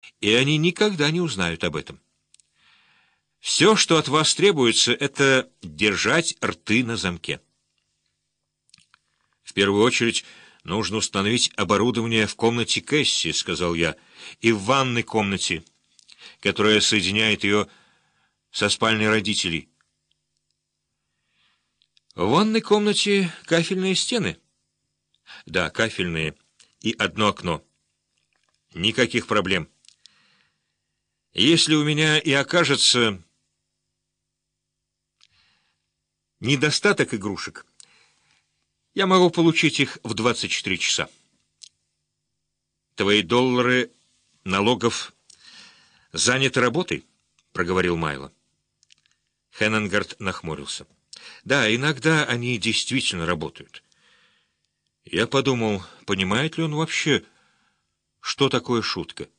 и они никогда не узнают об этом. Все, что от вас требуется, это держать рты на замке. В первую очередь нужно установить оборудование в комнате Кэсси, сказал я, и в ванной комнате, которая соединяет ее со спальней родителей. В ванной комнате кафельные стены? Да, кафельные, и одно окно. Никаких проблем. Если у меня и окажется недостаток игрушек, я могу получить их в 24 часа. Твои доллары налогов заняты работой, проговорил Майло. Хеннингард нахмурился. Да, иногда они действительно работают. Я подумал, понимает ли он вообще, что такое шутка.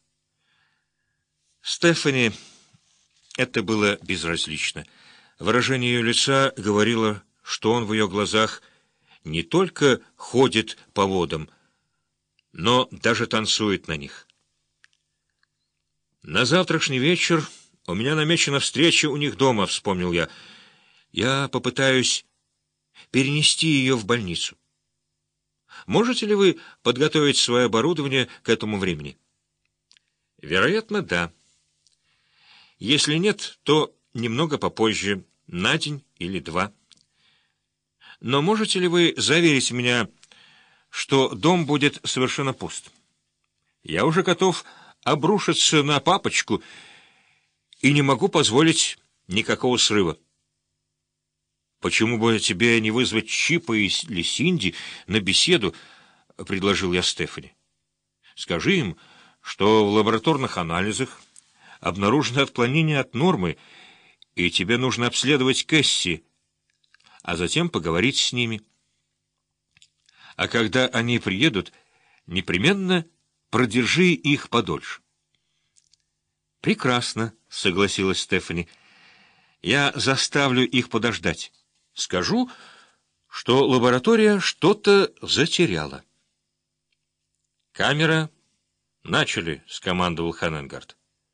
Стефани это было безразлично. Выражение ее лица говорило, что он в ее глазах не только ходит по водам, но даже танцует на них. «На завтрашний вечер у меня намечена встреча у них дома», — вспомнил я. «Я попытаюсь перенести ее в больницу. Можете ли вы подготовить свое оборудование к этому времени?» «Вероятно, да. Если нет, то немного попозже, на день или два. Но можете ли вы заверить меня, что дом будет совершенно пуст? Я уже готов обрушиться на папочку и не могу позволить никакого срыва». «Почему бы тебе не вызвать Чипа или Синди на беседу?» — предложил я Стефани. «Скажи им, что в лабораторных анализах обнаружено отклонение от нормы, и тебе нужно обследовать Кэсси, а затем поговорить с ними. А когда они приедут, непременно продержи их подольше». «Прекрасно», — согласилась Стефани. «Я заставлю их подождать. Скажу, что лаборатория что-то затеряла». «Камера, начали», — скомандовал Хеннингард.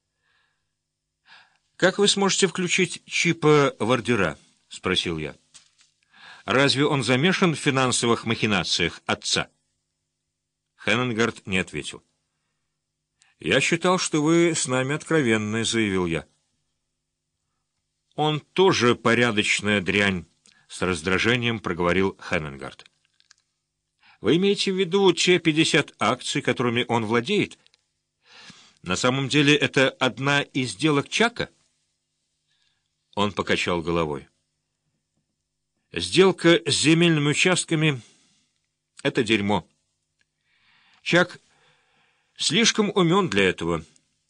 «Как вы сможете включить Чипа в ордера?» — спросил я. «Разве он замешан в финансовых махинациях отца?» Хеннингард не ответил. «Я считал, что вы с нами откровенны», — заявил я. «Он тоже порядочная дрянь», — с раздражением проговорил Хеннингард. «Вы имеете в виду те 50 акций, которыми он владеет? На самом деле это одна из сделок Чака?» Он покачал головой. «Сделка с земельными участками — это дерьмо. Чак слишком умен для этого.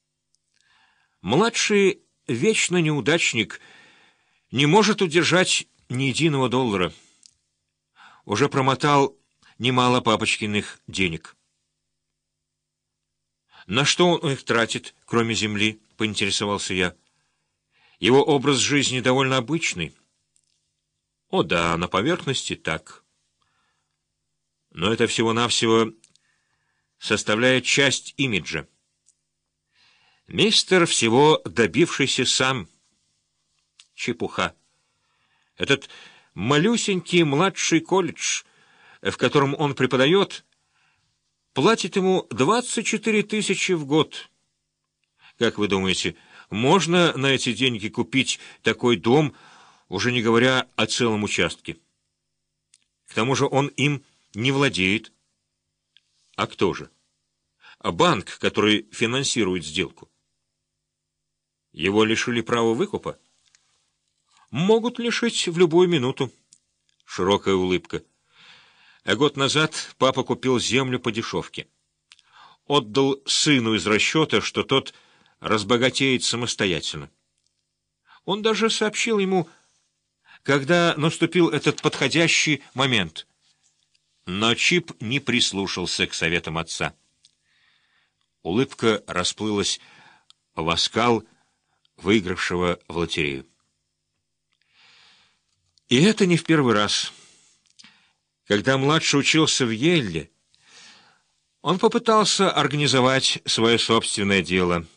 Младший вечно неудачник не может удержать ни единого доллара. Уже промотал немало папочкиных денег». «На что он их тратит, кроме земли?» — поинтересовался я. «Его образ жизни довольно обычный». «О да, на поверхности так. Но это всего-навсего составляет часть имиджа. Мистер всего добившийся сам. Чепуха. Этот малюсенький младший колледж, в котором он преподает, платит ему 24 тысячи в год. Как вы думаете, можно на эти деньги купить такой дом, уже не говоря о целом участке? К тому же он им не владеет. А кто же? А банк, который финансирует сделку. Его лишили права выкупа? Могут лишить в любую минуту. Широкая улыбка. А год назад папа купил землю по дешевке. Отдал сыну из расчета, что тот разбогатеет самостоятельно. Он даже сообщил ему, когда наступил этот подходящий момент. Но Чип не прислушался к советам отца. Улыбка расплылась в оскал выигравшего в лотерею. И это не в первый раз. Когда младший учился в Йейле, он попытался организовать свое собственное дело —